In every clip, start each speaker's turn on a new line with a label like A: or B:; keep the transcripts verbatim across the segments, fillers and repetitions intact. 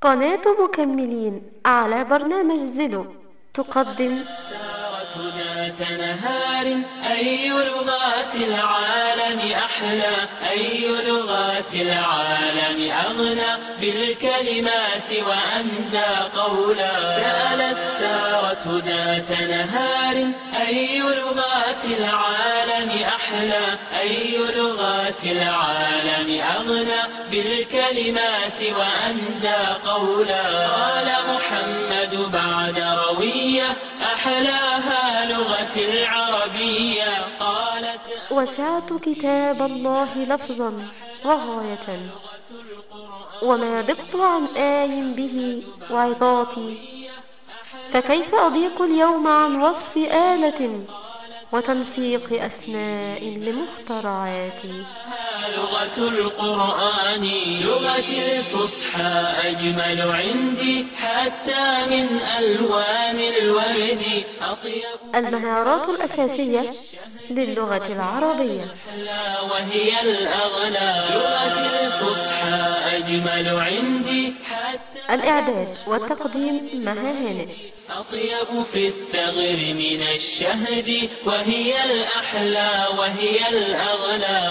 A: قناة مكملين على برنامج زيلو تقدم
B: سارت ذات نهار. أي لغات العالم أحلى، أي لغات العالم أغنى بالكلمات وأندى قولا. سألت سارة ذات نهار: أي لغات العالم أحلى، أي لغات العالم أغنى بالكلمات وأندى قولا. قال محمد بعد روية: أحلاها لغة العربية. قالت:
A: وسعت كتاب الله لفظا وغاية، وما ضقت عن آي به وعظاتي، فكيف أضيق اليوم عن وصف آلة وتنسيق أسماء لمخترعاتي.
B: لغة القرآن لغة الفصحى أجمل عندي، حتى من ألوان الورد أطيب.
A: المهارات الأساسية للغة العربية:
B: وهي الأغلى لغة الفصحى أجمل عندي، حتى
A: الإعداد والتقديم مها هانئ.
B: أطيب في الثغر من الشهد، وهي الأحلى وهي الأغلى.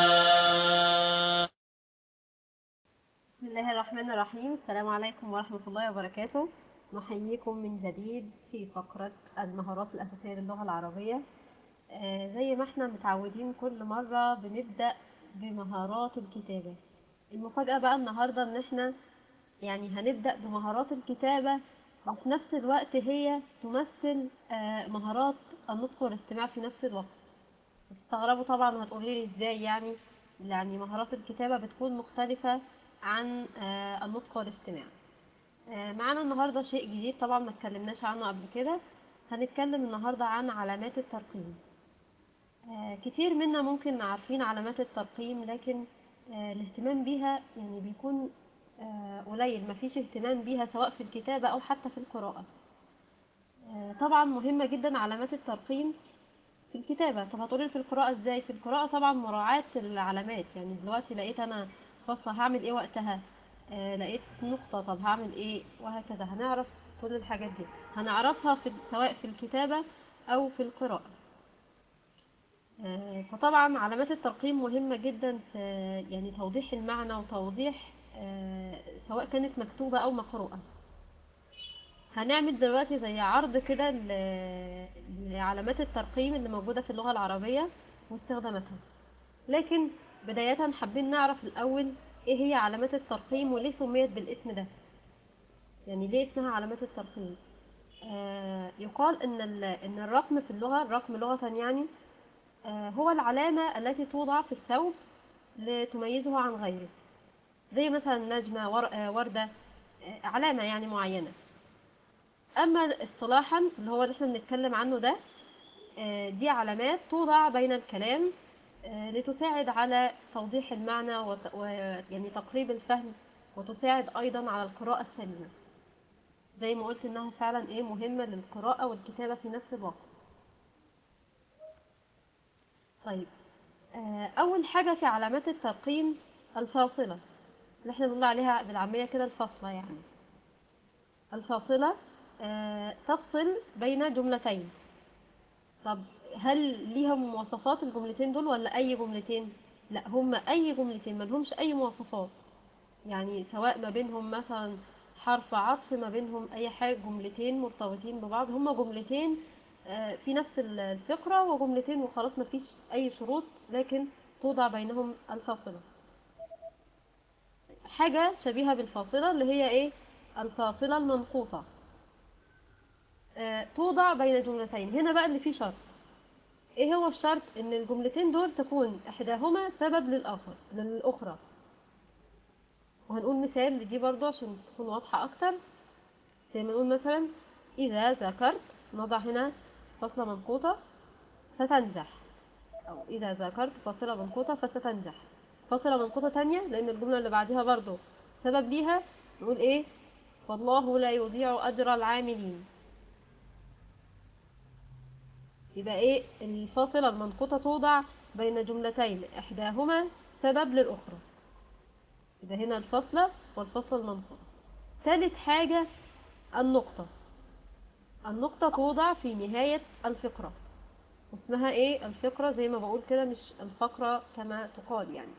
C: بسم الله الرحمن الرحيم. السلام عليكم ورحمة الله وبركاته. نحييكم من جديد في فقرة المهارات الأساسية للغة العربية. آه زي ما احنا متعودين كل مرة بنبدأ بمهارات الكتابة. المفاجأة بقى النهاردة ان احنا يعني هنبدأ بمهارات الكتابة، وفي نفس الوقت هي تمثل آه مهارات النطق والاستماع في نفس الوقت. هتستغربوا طبعا وهتقولوا لي ازاي يعني يعني مهارات الكتابة بتكون مختلفة عن آه النطق والاستماع. آه معانا النهاردة شيء جديد طبعا ما اتكلمناش عنه قبل كده. هنتكلم النهاردة عن علامات الترقيم. آه كتير منا ممكن عارفين علامات الترقيم، لكن آه الاهتمام بيها يعني بيكون آه قليل، مفيش اهتمام بيها سواء في الكتابة أو حتى في القراءة. آه طبعا مهمة جدا علامات الترقيم في الكتابة. طب هتقولي في القراءة ازاي؟ في القراءة طبعا مراعاة العلامات. يعني دلوقتي لقيت انا فاصلة هعمل ايه وقتها، آه لقيت نقطة طب هعمل ايه، وهكذا. هنعرف كل الحاجات دي، هنعرفها في سواء في الكتابة او في القراءة. آه فطبعا علامات الترقيم مهمة جدا في يعني توضيح المعنى وتوضيح آه سواء كانت مكتوبة او مقروءة. هنعمل دلوقتي زي عرض كده لعلامات الترقيم اللي موجودة في اللغة العربية واستخداماتها. لكن بداية حابين نعرف الأول ايه هي علامات الترقيم وليه سميت بالاسم ده، يعني ليه اسمها علامات الترقيم. آه يقال ان ان الرقم في اللغة، الرقم لغة يعني آه هو العلامة التي توضع في الثوب لتميزه عن غيره، زي مثلا نجمة، ور... آه وردة، آه علامة يعني معينة. اما اصطلاحا اللي هو اللي احنا بنتكلم عنه ده، دي علامات توضع بين الكلام لتساعد على توضيح المعنى ويعني تقريب الفهم، وتساعد ايضا على القراءة السليمة. زي ما قلت انها فعلا ايه مهمة للقراءة والكتابة في نفس الوقت. طيب، اول حاجة في علامات الترقيم الفاصلة، اللي احنا بنقول عليها بالعامية كده الفاصلة. يعني الفاصلة تفصل بين جملتين. طب هل ليهم مواصفات الجملتين دول ولا اي جملتين؟ لا، هم اي جملتين، ما لهمش اي مواصفات. يعني سواء ما بينهم مثلا حرف عطف، ما بينهم اي حاجه، جملتين مرتبطين ببعض، هم جملتين في نفس الفقره وجملتين وخلاص، ما فيش اي شروط، لكن توضع بينهم الفاصله. حاجه شبيهه بالفاصله اللي هي ايه؟ الفاصله المنقوطه. توضع بين جملتين. هنا بقى اللي فيه شرط. ايه هو الشرط؟ ان الجملتين دول تكون احداهما سبب للاخر للاخرى. وهنقول مثال لدي برضو عشان تكون واضحة اكتر. زي ما نقول مثلا: اذا ذاكرت، نضع هنا فاصلة منقوطة، ستنجح. او اذا ذاكرت فاصلة منقوطة فستنجح. فاصلة منقوطة تانية لان الجملة اللي بعدها برضو سبب ليها، نقول ايه؟ والله لا يضيع اجر العاملين. يبقى ايه؟ الفاصلة المنقوطة توضع بين جملتين احداهما سبب للاخرى. يبقى هنا الفاصلة والفاصلة المنقوطة. ثالث حاجة النقطة. النقطة توضع في نهاية الفقرة، اسمها ايه؟ الفقرة، زي ما بقول كده، مش الفقرة كما تقال يعني.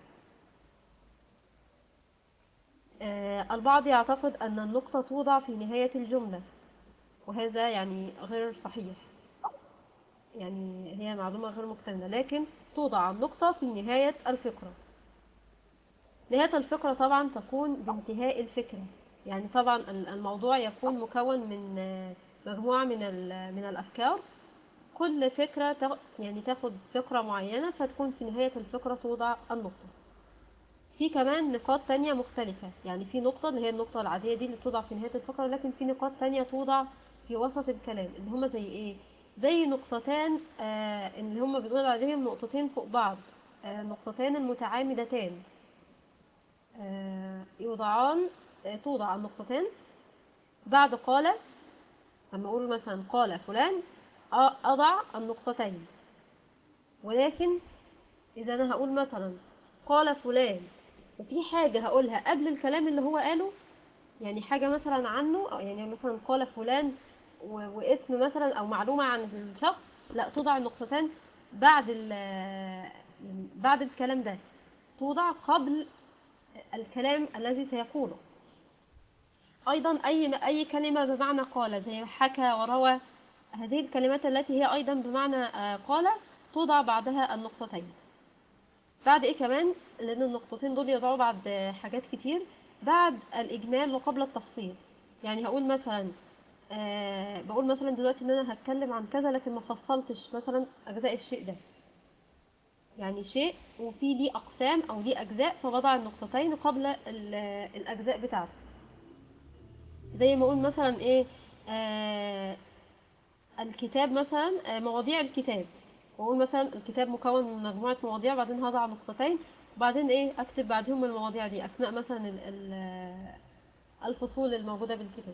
C: آه البعض يعتقد أن النقطة توضع في نهاية الجملة، وهذا يعني غير صحيح، يعني هي معلومة غير مكتملة، لكن توضع النقطة في نهاية الفقرة. نهاية الفقرة طبعا تكون بانتهاء الفكرة، يعني طبعا الموضوع يكون مكون من مجموعة من من الأفكار، كل فكرة يعني تاخد فكرة معينة، فتكون في نهاية الفكرة توضع النقطة. في كمان نقاط تانية مختلفة، يعني في نقطة اللي هي النقطة العادية دي اللي توضع في نهاية الفقرة، لكن في نقاط تانية توضع في وسط الكلام، اللي هما زي ايه؟ زي نقطتان آه اللي هما بنقول عليهم نقطتين فوق بعض، آه نقطتان المتعامدتان، آه يوضعان، آه توضع النقطتان بعد قال. لما اقول مثلا قال فلان اضع النقطتين، ولكن اذا انا هقول مثلا قال فلان وفي حاجة هقولها قبل الكلام اللي هو قاله، يعني حاجة مثلا عنه، يعني مثلا قال فلان واسم مثلا او معلومة عن الشخص، لا، توضع النقطتان بعد بعد الكلام ده، توضع قبل الكلام الذي سيقوله. ايضا اي اي كلمة بمعنى قال، زي حكى وروى، هذه الكلمات التي هي ايضا بمعنى قال توضع بعدها النقطتين. بعد ايه كمان؟ لان النقطتين دول يضعوا بعد حاجات كتير، بعد الاجمال وقبل التفصيل. يعني هقول مثلا أه بقول مثلا دلوقتي ان انا هتكلم عن كذا، لكن ما فصلتش مثلا اجزاء الشيء ده، يعني شيء وفي ليه اقسام او ليه اجزاء، فبضع النقطتين قبل الاجزاء بتاعته. زي ما اقول مثلا ايه؟ أه الكتاب مثلا، أه مواضيع الكتاب، واقول مثلا الكتاب مكون من مجموعه مواضيع، بعدين هضع نقطتين، وبعدين ايه؟ اكتب بعدهم المواضيع دي اثناء مثلا الفصول الموجوده بالكتاب.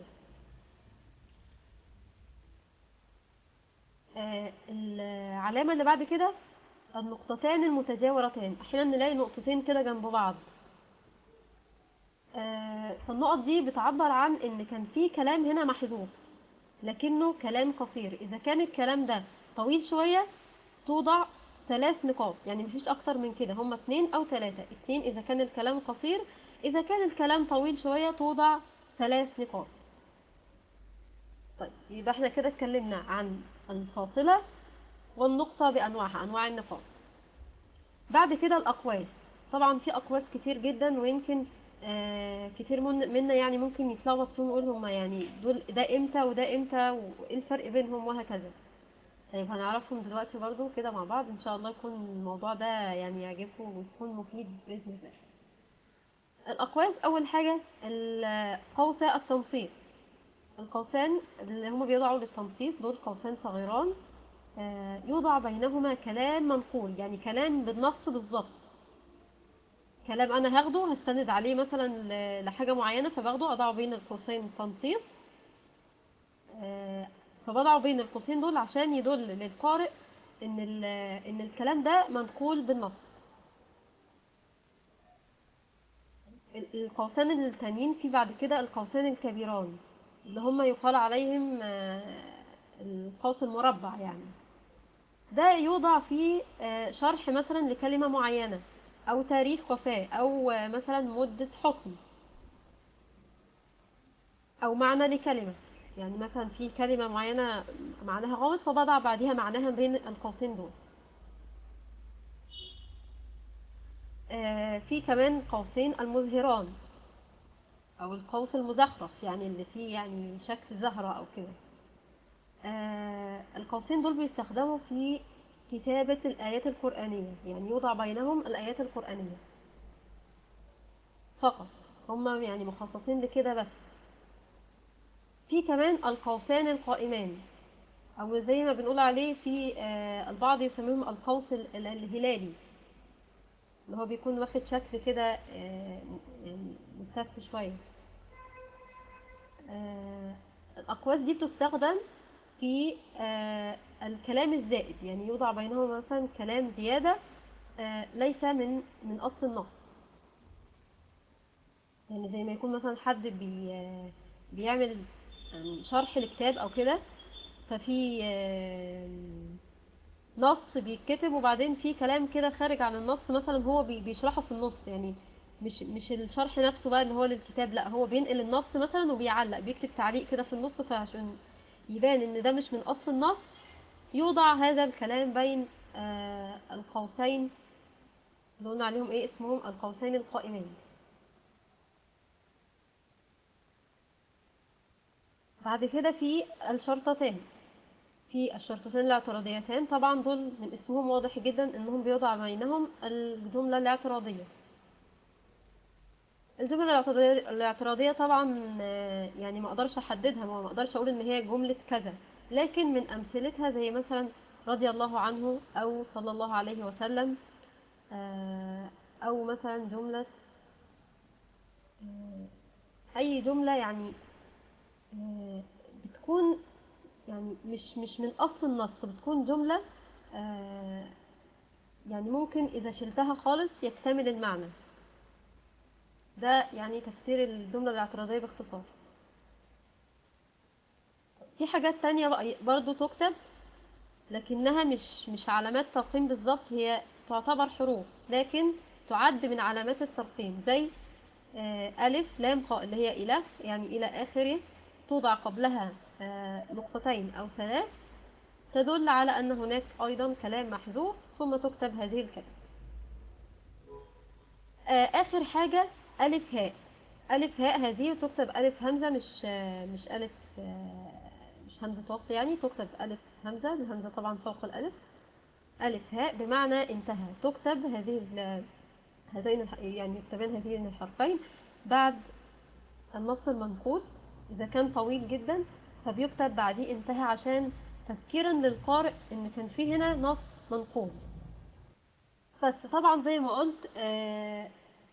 C: آه العلامه اللي بعد كده النقطتان المتجاورتان. احيانا نلاقي نقطتين كده جنب بعض، آه فالنقط دي بتعبر عن ان كان في كلام هنا محذوف لكنه كلام قصير. اذا كان الكلام ده طويل شويه توضع ثلاث نقاط، يعني مفيش اكتر من كده، هما اتنين او ثلاثة. اتنين اذا كان الكلام قصير، اذا كان الكلام طويل شوية توضع ثلاث نقاط. طيب يبقى احنا كده اتكلمنا عن الفاصلة والنقطة بانواعها، انواع النقاط. بعد كده الاقواس. طبعا في اقواس كتير جدا، ويمكن آه كتير من منا يعني ممكن يتلخبط فيهم ويقول هما يعني دول ده امتى وده امتى وايه الفرق بينهم وهكذا. طيب هنعرفهم دلوقتي برضو كده مع بعض، ان شاء الله يكون الموضوع ده يعني يعجبكم ويكون مفيد باذن الله. الاقواس، اول حاجه قوسا التنصيص. القوسان اللي هم بيوضعوا للتنصيص دول قوسان صغيران، يوضع بينهما كلام منقول، يعني كلام بالنص بالظبط، كلام انا هاخده هستند عليه مثلا لحاجه معينه، فباخده اضعه بين القوسين تنصيص، فبضعه بين القوسين دول عشان يدل للقارئ ان ان الكلام ده منقول بالنص. القوسان التانيين في بعد كده القوسان الكبيران، اللي هم يقال عليهم القوس المربع، يعني ده يوضع فيه شرح مثلا لكلمة معينة، او تاريخ وفاة، او مثلا مدة حكم، او معنى لكلمة. يعني مثلا في كلمة معينة معناها غامض، فبضع بعدها معناها بين القوسين دول. في كمان قوسين المظهران، او القوس المزخرف، يعني اللي فيه يعني شكل زهرة او كده. القوسين دول بيستخدموا في كتابة الآيات القرآنية، يعني يوضع بينهم الآيات القرآنية فقط، هم يعني مخصصين لكده بس. في كمان القوسان القائمان، او زي ما بنقول عليه في البعض يسميهم القوس الهلالي، اللي هو بيكون واخد شكل كده يعني مستف شوية. الأقواس دي بتستخدم في الكلام الزائد، يعني يوضع بينهما مثلا كلام زيادة ليس من من أصل النص. يعني زي ما يكون مثلا حد بي بيعمل يعني شرح لكتاب او كده، ففي آم، نص بيتكتب وبعدين في كلام كده خارج عن النص مثلا هو بي- بيشرحه في النص، يعني مش مش الشرح نفسه بقى اللي هو للكتاب، لا هو بينقل النص مثلا وبيعلق بيكتب تعليق كده في النص، فعشان يبان ان ده مش من اصل النص يوضع هذا الكلام بين آه القوسين اللي قلنا عليهم ايه اسمهم القوسين القائمين. بعد كده في الشرطتان، في الشرطتين الاعتراضيتان، طبعا دول من اسمهم واضح جدا انهم بيوضع بينهم الجملة الاعتراضية. الجملة الاعتراضية الاعتراضية طبعا آه، يعني ما اقدرش احددها، ما اقدرش اقول ان هي جملة كذا، لكن من امثلتها زي مثلا رضي الله عنه او صلى الله عليه وسلم، آه، او مثلا جملة آه، اي جملة يعني آه، بتكون يعني مش مش من اصل النص، بتكون جملة آه، يعني ممكن اذا شلتها خالص يكتمل المعنى. ده يعني تفسير الجملة الاعتراضية باختصار. في حاجات تانية بقى برضو تكتب لكنها مش مش علامات ترقيم بالظبط، هي تعتبر حروف لكن تعد من علامات الترقيم، زي آه، ألف لام قاء اللي هي إله يعني إلى آخره، توضع قبلها آه، نقطتين أو ثلاث تدل على أن هناك أيضا كلام محذوف ثم تكتب هذه الكلمة. آه، آخر حاجة ألف هاء. ألف هاء هذه تكتب ألف همزة، مش آه، مش ألف آه، مش همزة وصل، يعني تكتب ألف همزة، الهمزة طبعا فوق الألف. ألف هاء بمعنى انتهى، تكتب هذه ال- هذين الح- يعني يكتبان هذين الحرفين بعد النص المنقول. إذا كان طويل جدا فبيكتب بعديه انتهى عشان تذكيرا للقارئ إن كان في هنا نص منقول. بس طبعا زي ما قلت آه،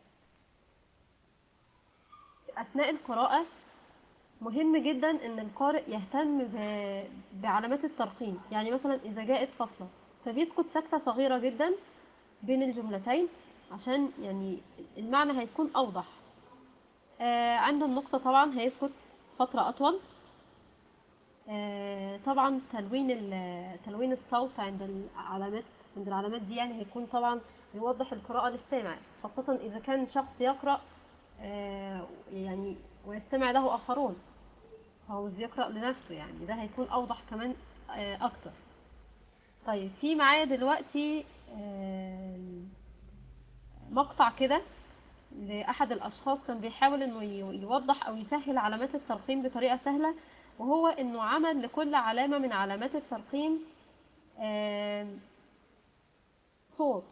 C: أثناء القراءة مهم جدا ان القارئ يهتم ب- بعلامات الترقيم، يعني مثلا اذا جاءت فاصلة فبيسكت سكتة صغيرة جدا بين الجملتين عشان يعني المعنى هيكون اوضح. آه عند النقطة طبعا هيسكت فترة اطول. آه طبعا تلوين ال- تلوين الصوت عند العلامات عند العلامات دي يعني هيكون طبعا يوضح القراءة للسامع، خاصة اذا كان شخص يقرأ آه يعني ويستمع له اخرون، هو مش بيقرأ لنفسه، يعني ده هيكون أوضح كمان آه، أكتر. طيب في معايا دلوقتي آم، مقطع كده لأحد الأشخاص كان بيحاول إنه ي- يوضح أو يسهل علامات الترقيم بطريقة سهلة، وهو إنه عمل لكل علامة من علامات الترقيم آم، صوت.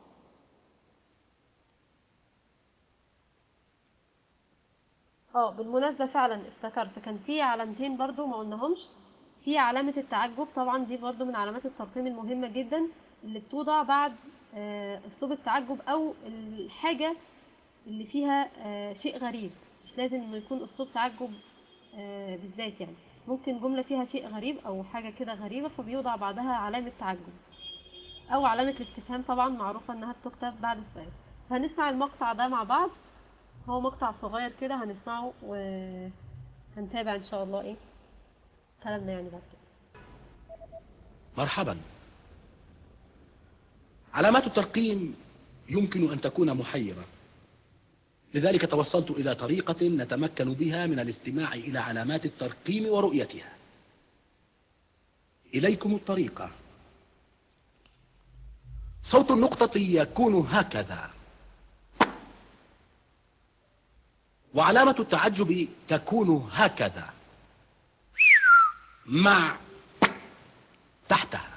C: اه بالمناسبة فعلا افتكرت كان في علامتين برضو ما قلناهمش. في علامة التعجب، طبعا دي برضو من علامات الترقيم المهمة جدا اللي بتوضع بعد آه، اسلوب التعجب او الحاجة اللي فيها آه، شيء غريب. مش لازم انه يكون اسلوب تعجب آه، بالذات، يعني ممكن جملة فيها شيء غريب او حاجة كده غريبة فبيوضع بعدها علامة تعجب، او علامة الاستفهام طبعا معروفة انها بتكتب بعد السؤال. هنسمع المقطع ده مع بعض، هو مقطع صغير كده هنسمعه وهنتابع ان شاء الله ايه كلامنا يعني بعد كده.
D: مرحبا. علامات الترقيم يمكن أن تكون محيرة، لذلك توصلت إلى طريقة نتمكن بها من الاستماع إلى علامات الترقيم ورؤيتها. إليكم الطريقة. صوت النقطة يكون هكذا، وعلامة التعجب تكون هكذا مع تحتها،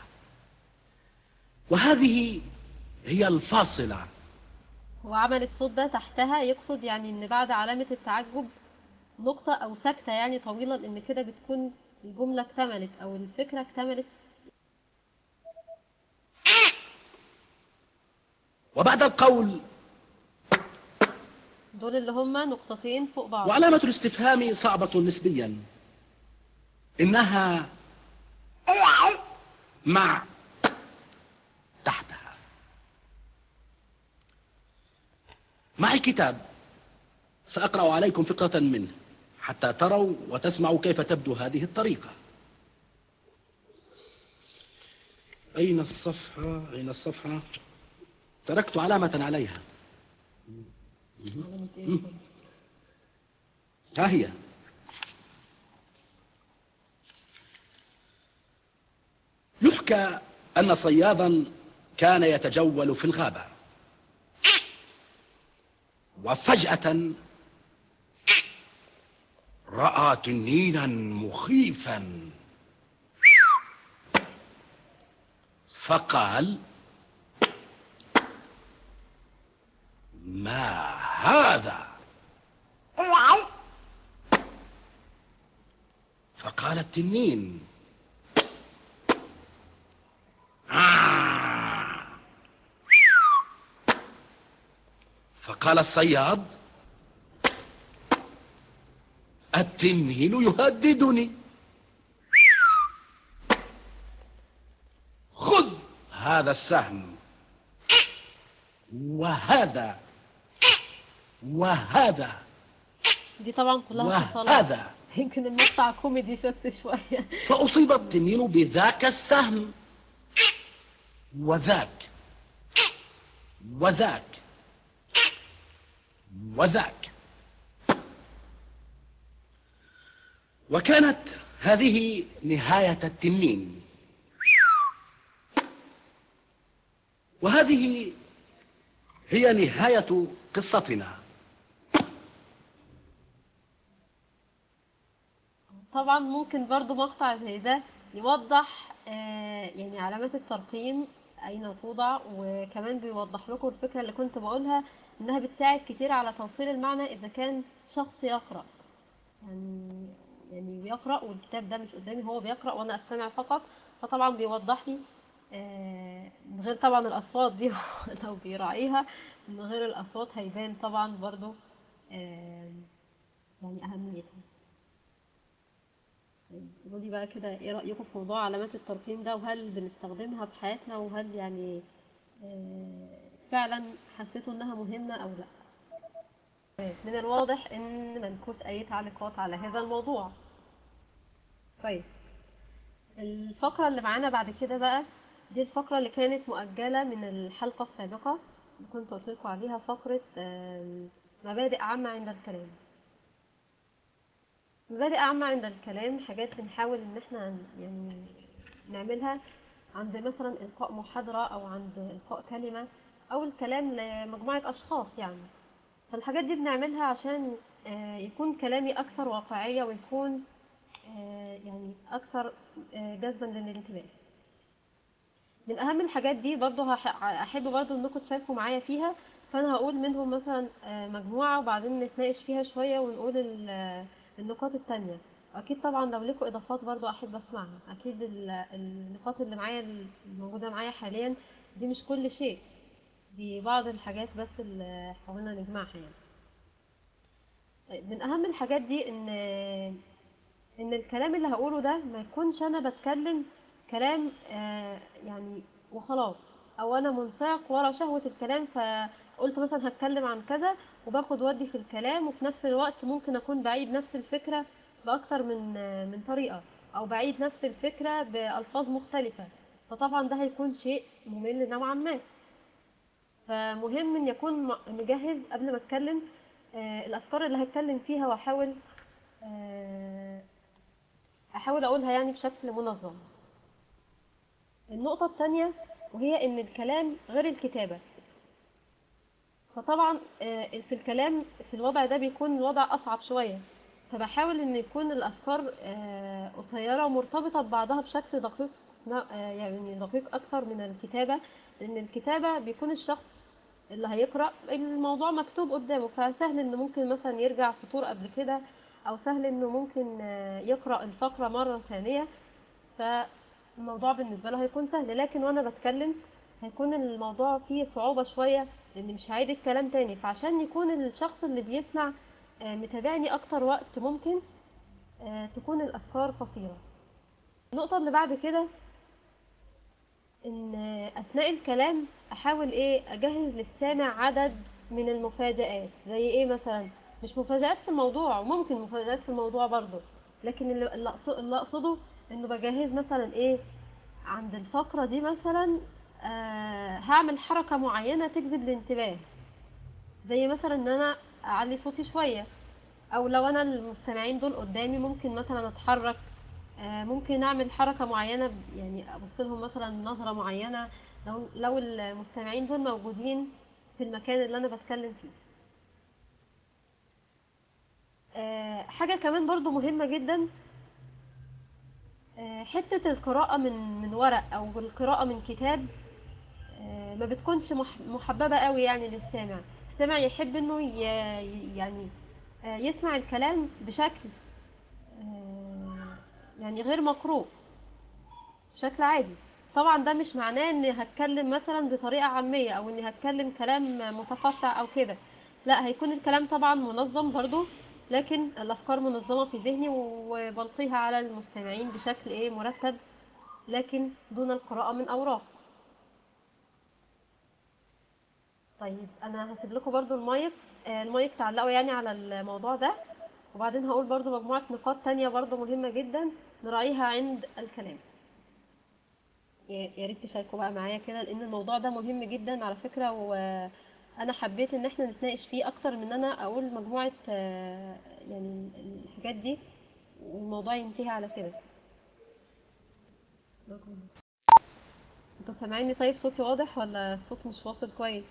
D: وهذه هي الفاصلة.
C: هو عمل الصوت ده تحتها يقصد يعني ان بعد علامة التعجب نقطة او سكتة يعني طويلة، لان كده بتكون الجملة اكتملت او الفكرة اكتملت.
D: وبعد القول
C: دول اللي هما نقطتين فوق بعض.
D: وعلامة الاستفهام صعبة نسبيا، إنها مع تحتها. معي كتاب سأقرأ عليكم فقرة منه حتى تروا وتسمعوا كيف تبدو هذه الطريقة. أين الصفحة؟ أين الصفحة؟ تركت علامة عليها. ها هي. يحكى أن صيادا كان يتجول في الغابة، وفجأة رأى تنينا مخيفا، فقال: ما هذا؟ فقال التنين: آه. فقال الصياد: التنين يهددني، خذ هذا السهم وهذا وهذا
C: دي طبعا كلها اتصالات.
D: وهذا.
C: يمكن المقطع كوميدي شفت شوية.
D: فأصيب التنين بذاك السهم وذاك وذاك وذاك، وكانت هذه نهاية التنين. وهذه هي نهاية قصتنا.
C: طبعا ممكن برضو مقطع زي ده يوضح آه يعني علامات الترقيم أين توضع، وكمان بيوضح لكم الفكرة اللي كنت بقولها إنها بتساعد كتير على توصيل المعنى إذا كان شخص يقرأ، يعني يعني بيقرأ والكتاب ده مش قدامي، هو بيقرأ وأنا أستمع فقط، فطبعا بيوضح لي آه من غير طبعا الأصوات دي لو بيراعيها، من غير الأصوات هيبان طبعا برضو آه يعني أهميتها. قولي بقى كده ايه رأيكم في موضوع علامات الترقيم ده، وهل بنستخدمها في حياتنا، وهل يعني فعلا حسيتوا انها مهمة او لا؟ من الواضح ان ملكوش اي تعليقات على هذا الموضوع. طيب الفقرة اللي معانا بعد كده بقى دي الفقرة اللي كانت مؤجلة من الحلقة السابقة اللي كنت قلت لكم عليها، فقرة مبادئ عامة عند الكلام. مبادئ عامة عند الكلام حاجات بنحاول ان احنا يعني نعملها عند مثلا إلقاء محاضرة او عند إلقاء كلمة او الكلام لمجموعة اشخاص يعني. فالحاجات دي بنعملها عشان يكون كلامي اكثر واقعية ويكون يعني اكثر جذبا للانتباه. من اهم الحاجات دي برضو احب برضو انكم تشاركوا معايا فيها، فانا هقول منهم مثلا مجموعة وبعدين نتناقش فيها شوية ونقول النقاط التانية. اكيد طبعا لو لكم اضافات برضو احب اسمعها. اكيد النقاط اللي معايا الموجودة معايا حاليا دي مش كل شيء، دي بعض الحاجات بس اللي حاولنا نجمعها يعني. من اهم الحاجات دي ان ان الكلام اللي هقوله ده ما يكونش انا بتكلم كلام آه يعني وخلاص، او انا منساق ورا شهوة الكلام فقلت مثلا هتكلم عن كذا وباخد ودي في الكلام، وفي نفس الوقت ممكن اكون بعيد نفس الفكرة باكتر من من طريقة، او بعيد نفس الفكرة بالفاظ مختلفة، فطبعا ده هيكون شيء ممل نوعا ما. فمهم ان يكون مجهز قبل ما اتكلم آه الافكار اللي هتكلم فيها، واحاول آه احاول اقولها يعني بشكل منظم. النقطة الثانية وهي ان الكلام غير الكتابة، فطبعا في الكلام في الوضع ده بيكون الوضع اصعب شوية، فبحاول ان يكون الافكار قصيرة ومرتبطة ببعضها بشكل دقيق، يعني دقيق اكثر من الكتابة، لان الكتابة بيكون الشخص اللي هيقرأ الموضوع مكتوب قدامه، فسهل انه ممكن مثلا يرجع سطور قبل كده، او سهل انه ممكن يقرأ الفقرة مرة ثانية، فالموضوع بالنسبة له هيكون سهل. لكن وانا بتكلم هيكون الموضوع فيه صعوبة شوية لان مش هعيد الكلام تاني، فعشان يكون الشخص اللي بيسمع متابعني اكتر وقت ممكن تكون الافكار قصيرة. النقطة اللي بعد كده ان اثناء الكلام احاول ايه اجهز للسامع عدد من المفاجآت. زي ايه مثلا؟ مش مفاجآت في الموضوع، وممكن مفاجآت في الموضوع برضو، لكن اللي اللي أقص- اللي اقصده انه بجهز مثلا ايه عند الفقرة دي مثلا. آه هعمل حركة معينة تجذب الانتباه، زي مثلا ان انا اعلي صوتي شوية، او لو انا المستمعين دول قدامي ممكن مثلا اتحرك. آه ممكن اعمل حركة معينة، ب- يعني ابص لهم مثلا نظرة معينة لو لو المستمعين دول موجودين في المكان اللي انا بتكلم فيه. آه حاجة كمان برضو مهمة جدا، آه، حتة القراءة من من ورق أو القراءة من كتاب، آه، ما بتكونش مح- محببة قوي يعني للسامع. السامع يحب إنه ي- يعني آه، يسمع الكلام بشكل آه، يعني غير مقروء، بشكل عادي. طبعا ده مش معناه إني هتكلم مثلا بطريقة عامية أو إني هتكلم كلام متقطع أو كده، لا، هيكون الكلام طبعا منظم برضو، لكن الأفكار منظمة في ذهني وبلقيها على المستمعين بشكل إيه مرتب، لكن دون القراءة من أوراق. طيب أنا هسيب لكم برضو المايك، آه، المايك تعلقوا يعني على الموضوع ده، وبعدين هقول برضو مجموعة نقاط تانية برضو مهمة جدا نراعيها عند الكلام. يا يا ريت تشاركوا بقى معايا كده، لأن الموضوع ده مهم جدا على فكرة، وأنا حبيت إن احنا نتناقش فيه أكتر من أنا أقول مجموعة آه، يعني الحاجات دي والموضوع ينتهي على كده. انتوا سامعيني؟ طيب صوتي واضح ولا الصوت مش واصل كويس؟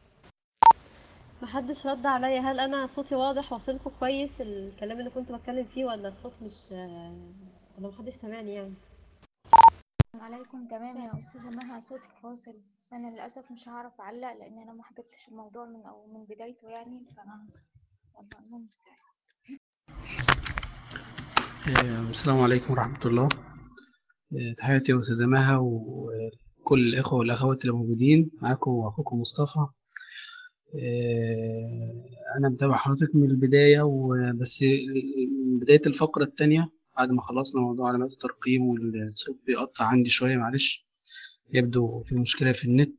C: محدش رد عليا. هل انا صوتي واضح واصلكوا كويس الكلام اللي كنت بتكلم فيه، ولا الصوت مش آه، ولا محدش سامعني يعني؟
E: عليكم تمام يا أستاذة مها، صوتك فاصل، بس أنا للأسف مش هعرف أعلق لأن أنا ما حضرتش الموضوع من أو من بدايته يعني، فأنا والله الله المستعان.
F: آه، السلام عليكم ورحمة الله. آه، تحياتي يا أستاذة مها وكل الإخوة والأخوات اللي موجودين معاكم وأخوكم مصطفى. آه، أنا متابع حضرتك من البداية، وبس من بداية الفقرة التانية بعد ما خلصنا موضوع علامات الترقيم والصوت بيقطع عندي شوية، معلش يبدو في مشكلة في النت،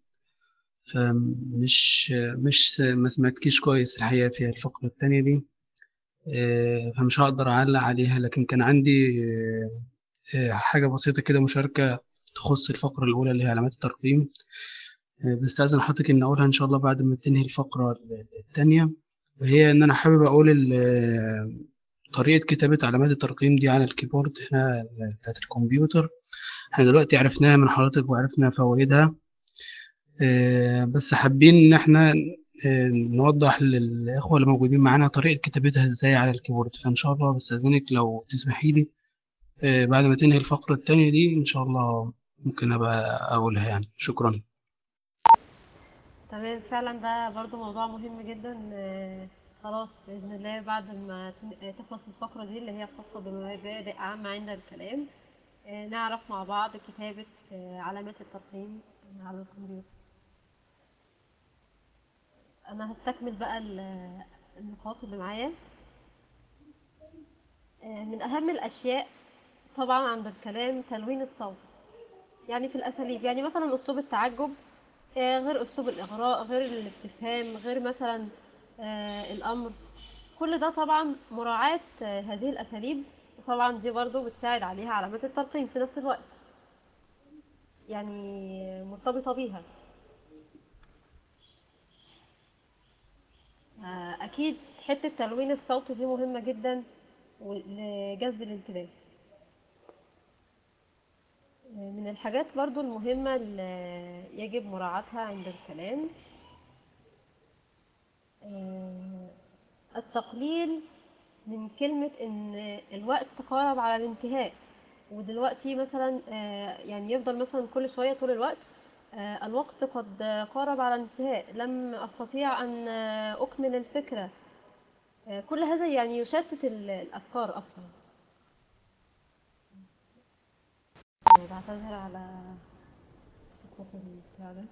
F: فمش مش ما سمعتكيش كويس الحقيقة في الفقرة التانية دي. آه، فمش هقدر أعلق عليها، لكن كان عندي آه، آه، حاجة بسيطة كده، مشاركة تخص الفقرة الأولى اللي هي علامات الترقيم. آه، بس أستاذن حضرتك إن أقولها إن شاء الله بعد ما تنهي الفقرة التانية، وهي إن أنا حابب أقول ال- آه، طريقة كتابة علامات الترقيم دي على الكيبورد هنا بتاعت الكمبيوتر. احنا دلوقتي عرفناها من حضرتك وعرفنا فوائدها، آه، بس حابين إن احنا آه، نوضح للإخوة اللي موجودين معانا طريقة كتابتها إزاي على الكيبورد. فإن شاء الله بستأذنك لو تسمحي لي آه، بعد ما تنهي الفقرة التانية دي إن شاء الله ممكن أبقى أقولها يعني. شكرا.
C: تمام، فعلا ده برضو موضوع مهم جدا. آه، خلاص بإذن الله بعد ما تن- آه، تخلص الفقرة دي اللي هي خاصة بمبادئ عامة عند الكلام، آه، نعرف مع بعض كتابة آه، علامات الترقيم على الكمبيوتر. أنا هستكمل بقى ال- النقاط اللي معايا. آه، من أهم الأشياء طبعا عند الكلام تلوين الصوت، يعني في الأساليب، يعني مثلا أسلوب التعجب آه، غير أسلوب الإغراء، غير الاستفهام، غير مثلا آه، الأمر. كل ده طبعا مراعاة آه، هذه الأساليب، طبعا دي برضو بتساعد عليها علامات الترقيم في نفس الوقت، يعني مرتبطة بيها. آه، أكيد حتة تلوين الصوت دي مهمة جدا و- لجذب الانتباه. آه، من الحاجات برضو المهمة اللي يجب مراعاتها عند الكلام آه، التقليل من كلمة إن الوقت تقارب على الانتهاء، ودلوقتي مثلا آه، يعني يفضل مثلا كل شوية طول الوقت آه، الوقت قد قارب على الانتهاء، لم أستطيع أن آه، أكمل الفكرة. آه، كل هذا يعني يشتت ال- الأفكار أصلا. يعني بعتذر على سقوط البتاع ده.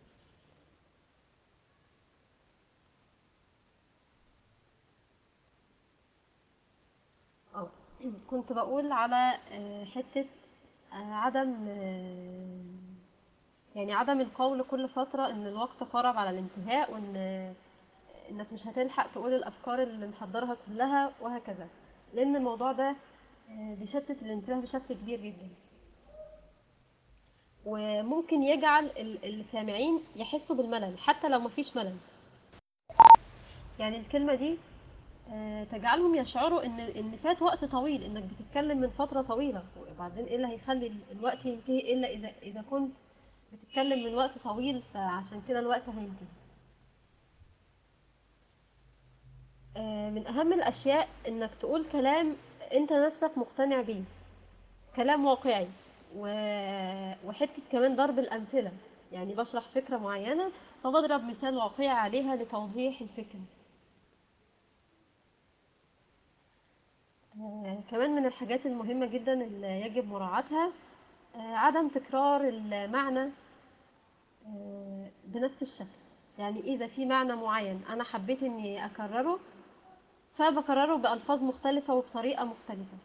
C: اه كنت بقول على آه، حتة آه، عدم آه، يعني عدم القول كل فترة إن الوقت قرب على الانتهاء، وإن انك مش هتلحق تقول الافكار اللي محضرها كلها وهكذا، لان الموضوع ده آه، بيشتت الانتباه بشكل كبير جدا، وممكن يجعل ال- السامعين يحسوا بالملل حتى لو مفيش ملل. يعني الكلمة دي آه، تجعلهم يشعروا ان ان فات وقت طويل، انك بتتكلم من فترة طويلة، وبعدين ايه اللي هيخلي ال- الوقت ينتهي الا اذا اذا كنت بتتكلم من وقت طويل، فعشان كده الوقت هينتهي. آه، من اهم الاشياء انك تقول كلام انت نفسك مقتنع بيه، كلام واقعي، و- وحتة كمان ضرب الامثلة، يعني بشرح فكرة معينة فبضرب مثال واقعي عليها لتوضيح الفكرة. آه، كمان من الحاجات المهمة جدا اللي يجب مراعاتها آه، عدم تكرار المعنى آه، بنفس الشكل. يعني إذا في معنى معين أنا حبيت إني أكرره فبكرره بألفاظ مختلفة وبطريقة مختلفة.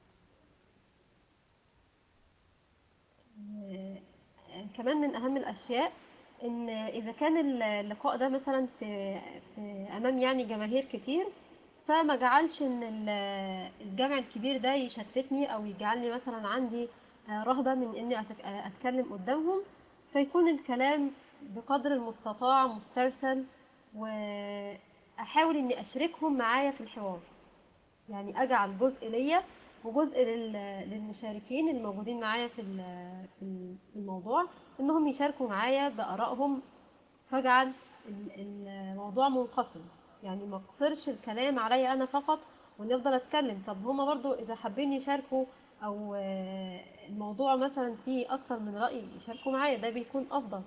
C: آه، آه، كمان من أهم الأشياء إن إذا كان اللقاء ده مثلا في, في أمام يعني جماهير كتير، فما جعلش إن ال- الجمع الكبير ده يشتتني أو يجعلني مثلا عندي آه، رهبة من إني أتك- آه، أتكلم قدامهم، فيكون الكلام بقدر المستطاع مسترسل، وأحاول إني أشركهم معايا في الحوار. يعني أجعل جزء ليا وجزء لل- للمشاركين الموجودين معايا في ال- في الموضوع، إنهم يشاركوا معايا بآرائهم، فاجعل ال- الموضوع منقسم. يعني ما اقصرش الكلام عليا أنا فقط ونفضل أتكلم، طب هما برضو إذا حابين يشاركوا أو آه، الموضوع مثلا فيه أكثر من رأي يشاركوا معايا، ده بيكون أفضل.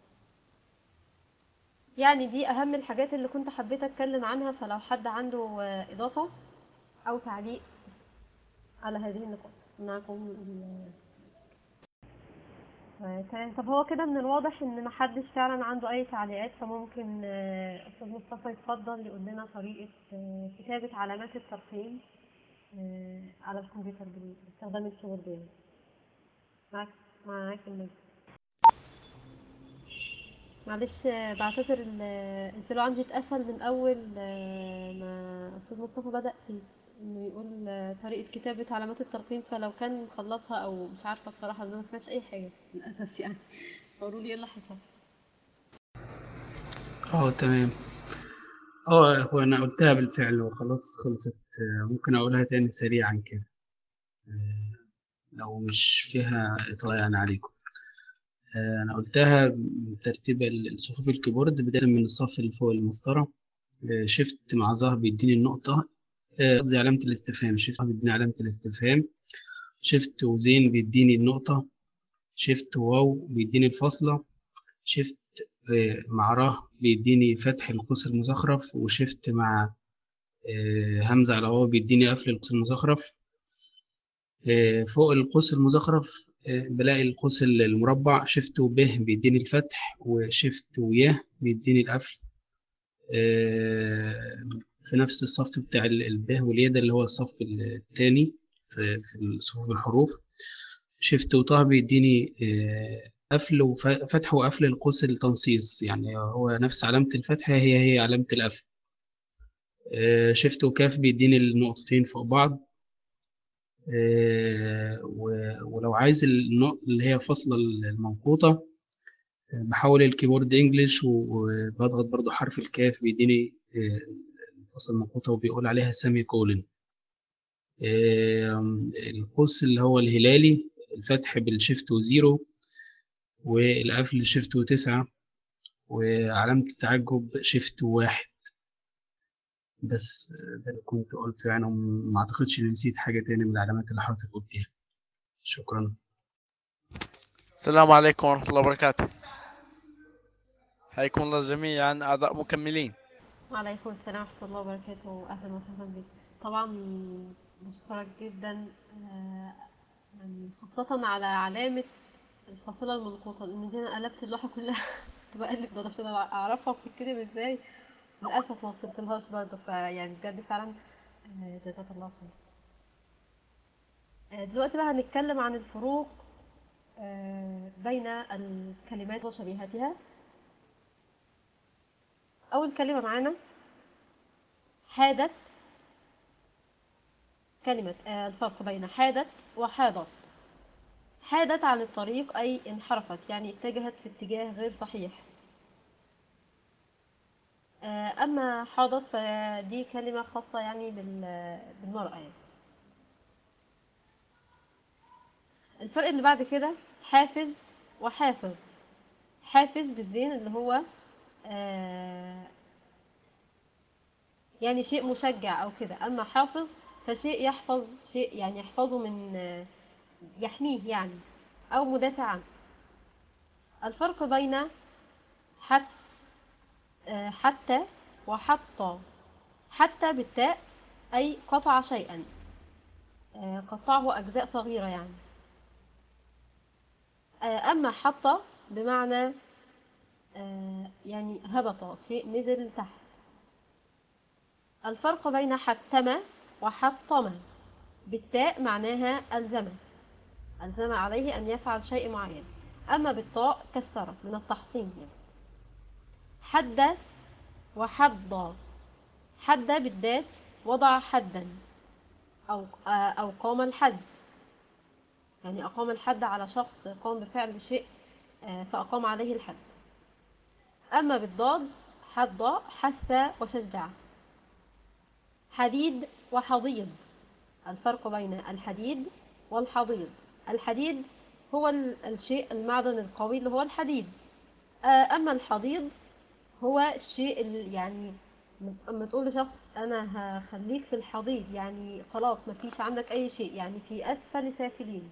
C: يعني دي أهم الحاجات اللي كنت حبيت أتكلم عنها، فلو حد عنده آه، إضافة أو تعليق على هذه النقاط معكم ال- آه، تمام. طب هو كده من الواضح ان محدش فعلا عنده اي تعليقات، فممكن آه، استاذ مصطفى يتفضل يقول لنا طريقة آه، كتابة علامات الترقيم آه، على الكمبيوتر باستخدام الكيبورد. يعني معاك معاك المايك. معلش آه، بعتذر ال- آه، الفيلو عندي اتقفل من اول آه، ما استاذ مصطفى بدأ فيه انه يقول آه، طريقة كتابة علامات الترقيم، فلو كان خلصها او مش عارفة بصراحة، انا ما سمعتش اي حاجة للاسف يعني. قولوا لي ايه اللي حصل.
F: اه تمام. اه هو انا قلتها بالفعل وخلاص خلصت. آه، ممكن اقولها تاني سريعا كده آه، لو مش فيها اطلاع يعني عليكم. آه، انا قلتها بترتيب الصفوف الكيبورد بداية من الصف اللي فوق المسطرة. آه، شيفت مع ظهر بيديني النقطة، آه، قصدي علامة الاستفهام. شيفت بيديني علامة الاستفهام. شيفت وزين بيديني النقطة. شيفت واو بيديني الفاصلة. شيفت آه، مع ره بيديني فتح القوس المزخرف. وشيفت مع آه، همزة على واو بيديني قفل القوس المزخرف. آه، فوق القوس المزخرف آه، بلاقي القوس المربع. شيفت وب بيديني الفتح. وشيفت ويه بيديني القفل. آه، في نفس الصف بتاع ال- الب والياء ده اللي هو الصف الثاني في في صفوف الحروف. شيفت وطه بيديني آه، قفل وفتح وقفل القوس التنصيص، يعني هو نفس علامة الفتح هي هي علامة القفل. آه، شيفت وكاف بيديني النقطتين فوق بعض. آه، و- ولو عايز النقط اللي هي فاصلة المنقوطة آه، بحول الكيبورد انجلش وبضغط برضو حرف الكاف بيديني آه، الفاصلة المنقوطة وبيقول عليها سيمي كولن. القوس اللي هو الهلالي الفتح بالشيفت وزيرو والقفل شيفت وتسعة وعلامة التعجب شيفت واحد. بس ده اللي كنت قلته يعني، وما أعتقدش إني نسيت حاجة تاني من العلامات اللي حضرتك قلتيها. شكرا.
G: السلام عليكم ورحمة الله وبركاته. حياكم الله جميعا أعضاء مكملين.
C: وعليكم السلام ورحمة الله وبركاته، أهلا وسهلا بك. طبعا بشكرك جدا آه، يعني خاصة على علامة الفاصلة المنقوطة، لأن دي أنا قلبت اللوحة كلها كنت بقلب ده عشان أعرفها بتتكتب ازاي، للأسف ما وصلتلهاش برضه، فيعني بجد فعلا آه، جزاك الله خير. آه، دلوقتي بقى هنتكلم عن الفروق آه، بين الكلمات وشبيهاتها. أول كلمة معانا حادت، كلمة آه، الفرق بين حادت وحاضت. حادت عن الطريق أي انحرفت، يعني اتجهت في اتجاه غير صحيح. آه، أما حاضت فدي كلمة خاصة يعني بال- بالمرأة يعني. الفرق اللي بعد كده حافز وحافظ. حافز بالزين اللي هو آه، يعني شيء مشجع أو كده. أما حافظ فشيء يحفظ شيء، يعني يحفظه من آه، يحميه يعني، أو مدافع عنه. الفرق بين حت آه، حتى وحطى. حتى بالتاء أي قطع شيئا، آه، قطعه أجزاء صغيرة يعني. آه، أما حط بمعنى آه، يعني هبط، شيء نزل تحت. الفرق بين حتم وحطم. بالتاء معناها ألزم، ألزم عليه أن يفعل شيء معين. أما بالطاء كسر، من التحطيم يعني. حد وحض. حد بالدال وضع حدا، أو آه، أو قام الحد، يعني أقام الحد على شخص قام بفعل شيء آه، فأقام عليه الحد. أما بالضاد حض، حث وشجع. حديد وحضيض. الفرق بين الحديد والحضيض. الحديد هو ال- الشيء المعدن القوي اللي هو الحديد. آه، أما الحضيض هو الشيء اللي يعني اما تقول لشخص أنا هخليك في الحضيض، يعني خلاص مفيش عندك أي شيء، يعني في أسفل سافلين.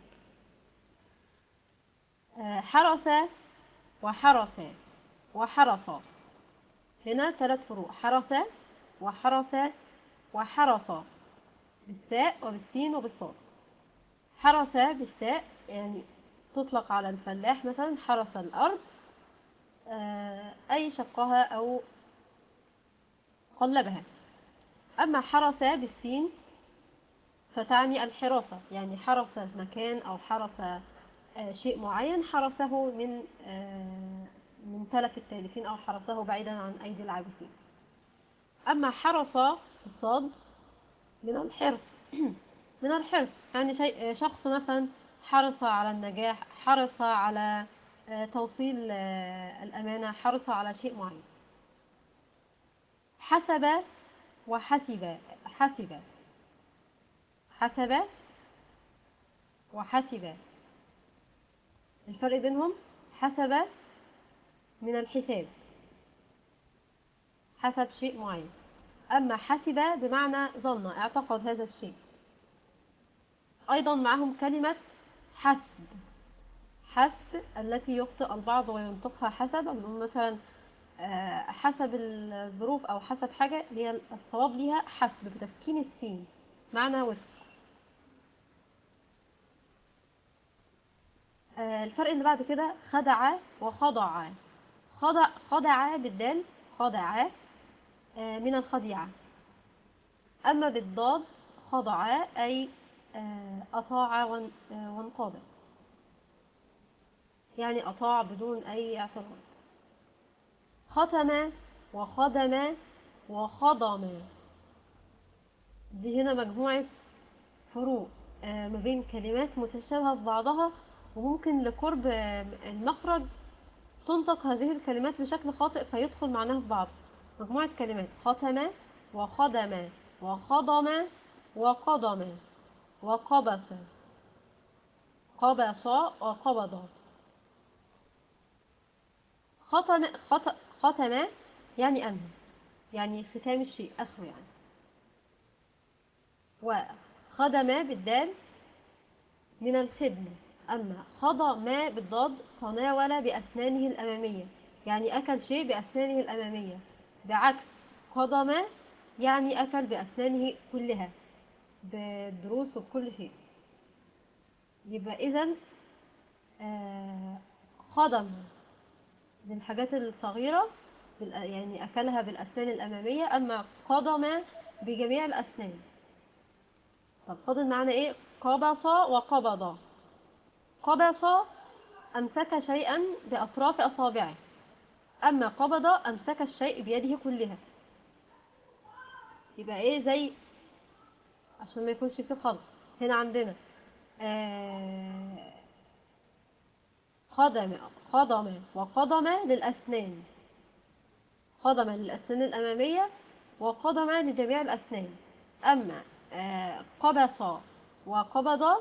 C: آه، حرس وحرس وحرس. هنا ثلاث فروق: حرس وحرس وحرس، بالتاء وبالسين وبالصاد. حرس بالتاء يعني تطلق على الفلاح، مثلا حرس الأرض آه، أي شقها أو قلبها. أما حرس بالسين فتعني الحراسة، يعني حرس مكان أو حرس آه، شيء معين، حرسه من آه، من تلف التالفين أو حرسه بعيدا عن أيدي العابثين. أما حرس الصاد من الحرص من الحرص يعني شيء، شخص مثلا حرص على النجاح، حرص على آه، توصيل آه، الأمانة، حرص على شيء معين. حسب وحسب. حسب حسب وحسب. الفرق بينهم: حسب من الحساب، حسب شيء معين. أما حسب بمعنى ظن، اعتقد هذا الشيء. أيضا معهم كلمة حسب. حسب التي يخطئ البعض وينطقها حسب، بنقول مثلا آه، حسب الظروف أو حسب حاجة، هي الصواب ليها حسب بتسكين السين، معنى وفق. آه، الفرق اللي بعد كده خدع وخضع. خضع خدع بالدال، خدع آه، من الخديعة. أما بالضاد خضع أي آه، أطاع وان- آه، وانقاد، يعني أطاع بدون أي اعتراض. ختم وخدم وخضم. دي هنا مجموعة فروق آه، ما بين كلمات متشابهة في بعضها، وممكن لقرب آه، المخرج تنطق هذه الكلمات بشكل خاطئ فيدخل معناها في بعض. مجموعة كلمات: ختم وخدم وخضم وقضم وقبس، قبس وقبض. ختم خط- ختم يعني أنهى، يعني ختام الشيء، آخره يعني. وخدم بالدال من الخدمة. أما خضم بالضاد تناول بأسنانه الأمامية، يعني أكل شيء بأسنانه الأمامية، بعكس قضم يعني أكل بأسنانه كلها، بالضروس وبكل شيء. يبقى إذن آه، خضم بالحاجات الصغيرة بال- يعني أكلها بالأسنان الأمامية. أما قضم بجميع الأسنان. طب فاضل معانا إيه؟ قبص وقبض. قبص أمسك شيئا بأطراف أصابعه، أما قبض أمسك الشيء بيده كلها. يبقى ايه زي، عشان ما يكونش فيه خلط. هنا عندنا آه خدم خدم وقدم للأسنان، خدم للأسنان الأمامية وقدم لجميع الأسنان. أما آه قبص وقبض،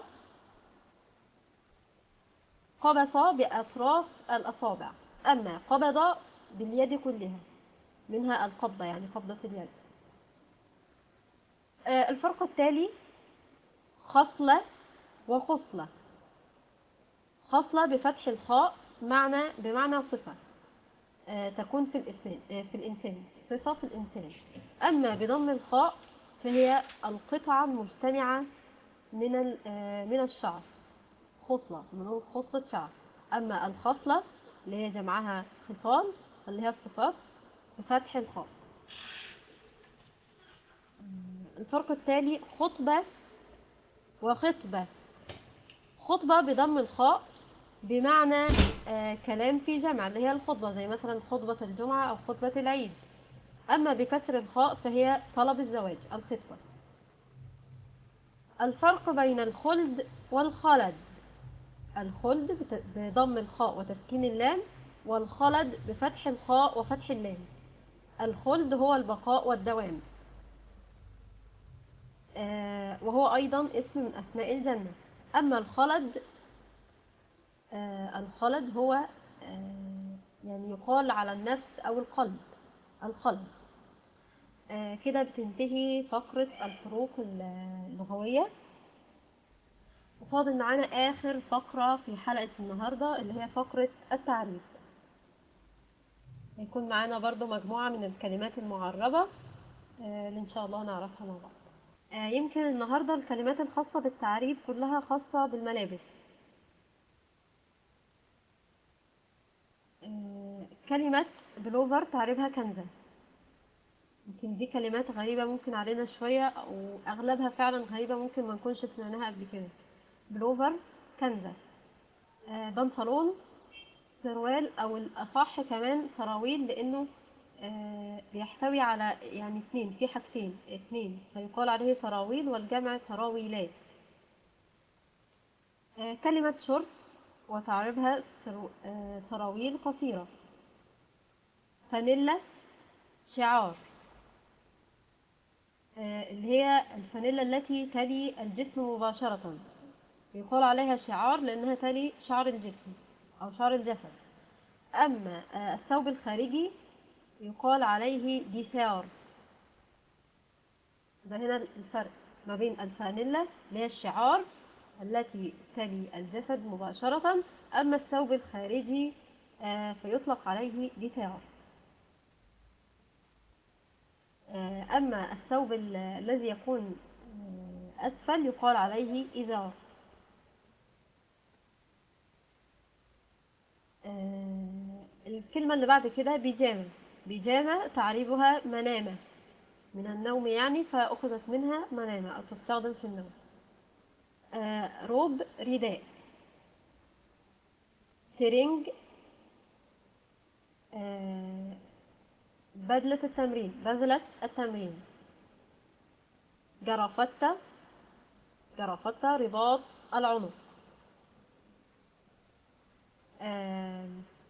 C: قبص بأطراف الأصابع، أما قبض باليد كلها، منها القبضة يعني قبضة اليد. آه الفرق التالي خصلة وخصلة. خصلة بفتح الخاء معنى بمعنى صفة آه تكون في الإنسان آه في الإنسان صفة في الإنسان. أما بضم الخاء فهي القطعة المجتمعة من آه من الشعر، خصلة، بنقول خصلة شعر. أما الخصلة اللي هي جمعها خصال اللي هي الصفات بفتح الخاء. الفرق التالي خطبة وخطبة. خطبة بضم الخاء بمعنى آه كلام في جمع اللي هي الخطبة، زي مثلا خطبة الجمعة أو خطبة العيد. أما بكسر الخاء فهي طلب الزواج، الخطبة. الفرق بين الخلد والخلد. الخلد بضم الخاء وتسكين اللام، والخلد بفتح الخاء وفتح اللام. الخلد هو البقاء والدوام، آه وهو أيضا اسم من أسماء الجنة. أما الخلد آه الخلد هو آه يعني يقال على النفس أو القلب، الخلد. آه كده بتنتهي فقرة الفروق اللغوية، وفاضل معانا آخر فقرة في حلقة النهاردة اللي هي فقرة التعريف. هيكون معانا برضو مجموعة من الكلمات المعربة آه اللي إن شاء الله نعرفها مع بعض. آه يمكن النهاردة الكلمات الخاصة بالتعريف كلها خاصة بالملابس. آه كلمة بلوفر تعريفها كنزة. يمكن دي كلمات غريبة ممكن علينا شوية، أو أغلبها فعلا غريبة ممكن ما نكونش سمعناها قبل كده. بلوفر كنزة. آه بنطلون، سروال، أو الأصح كمان سراويل، لأنه آه بيحتوي على يعني اتنين، في حاجتين اتنين، فيقال عليه سراويل والجمع سراويلات. آه كلمة شورت وتعريبها سرو... آه سراويل قصيرة. فانيلا شعار، آه اللي هي الفانيلا التي تلي الجسم مباشرة، يقال عليها شعار لأنها تلي شعر الجسم أو شعر الجسد. أما آه الثوب الخارجي يقال عليه ديثار. ده هنا الفرق ما بين الفانيلا اللي هي الشعار التي تلي الجسد مباشرة، أما الثوب الخارجي آه فيطلق عليه ديثار. آه أما الثوب الذي يكون آه أسفل يقال عليه إزار. آه الكلمة اللي بعد كده بيجامة. بيجامة تعريبها منامة، من النوم يعني، فأخذت منها منامة أو تستخدم في النوم. آه روب رداء. ترنج آه بدلة التمرين، بذلة التمرين. جرافتة، جرافتة رباط العنق. آه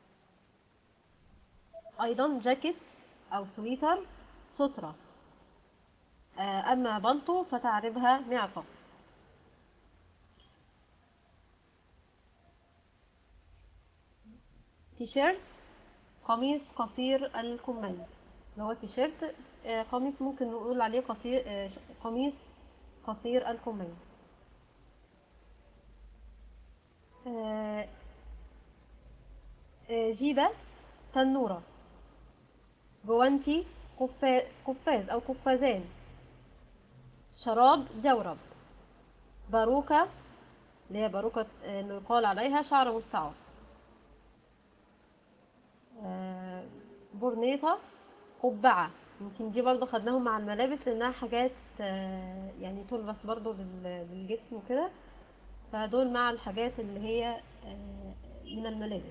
C: أيضا جاكيت أو سويتر سترة. آه أما بلطو فتعربها معطف. تيشيرت قميص قصير الكمين، اللي هو تيشيرت آه قميص ممكن نقول عليه قصير آه قميص قصير الكمين. آه آه جيبة تنورة. جوانتي قفاز أو قفازان. شراب جورب. باروكة اللي هي باروكة إنه يقال عليها شعر مستعار. آه برنيطة قبعة. يمكن دي برضو خدناهم مع الملابس لأنها حاجات آه يعني تلبس برضو للجسم وكده، فدول مع الحاجات اللي هي آه من الملابس.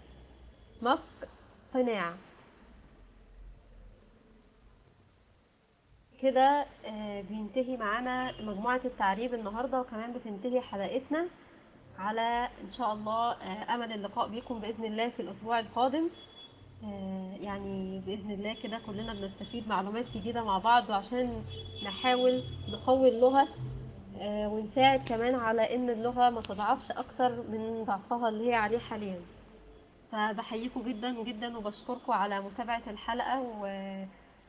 C: ماسك قناع. وبكده آه، بينتهي معانا مجموعة التعريب النهاردة، وكمان بتنتهي حلقتنا. على إن شاء الله آه، أمل اللقاء بكم بإذن الله في الأسبوع القادم. آه، يعني بإذن الله كده كلنا بنستفيد معلومات جديدة مع بعض، وعشان نحاول نقوي اللغة آه، ونساعد كمان على إن اللغة ما تضعفش أكتر من ضعفها اللي هي عليه حاليا. فبحييكم جدا جدا وبشكركم على متابعة الحلقة، وأأمل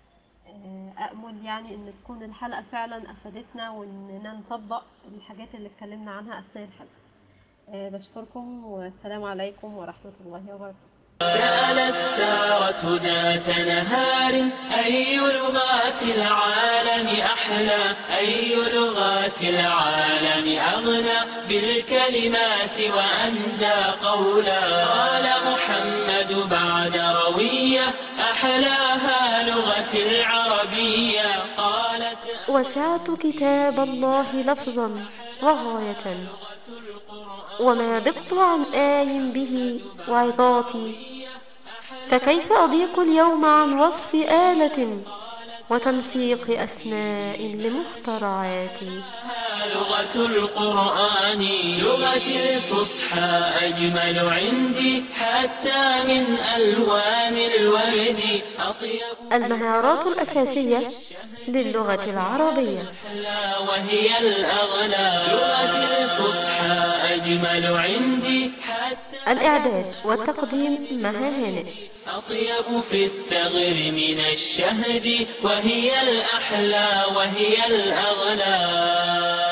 C: يعني إن تكون الحلقة فعلا أفادتنا وإننا نطبق الحاجات اللي اتكلمنا عنها أثناء الحلقة. آه، بشكركم والسلام عليكم ورحمة الله وبركاته.
B: سألت سارة ذات نهار أي لغات العالم أحلى، أي لغات العالم أغنى بالكلمات وأندى قولا. قال محمد بعد روية أحلاها لغة العربية. قالت
A: وسعت كتاب الله لفظا وغاية، وما ضقت عن آي به وعظاتي، فكيف أضيق اليوم عن وصف آلة وتنسيق أسماء لمخترعاتي.
B: لغة القرآن لغة الفصحى أجمل عندي حتى من ألوان الورد أطيب.
A: المهارات الأساسية للغة العربية.
B: وهي الأغلى لغة الفصحى أجمل عندي حتى.
A: الإعداد والتقديم مها هانئ.
B: أطيب في الثغر من الشهد وهي الأحلى وهي الأغلى.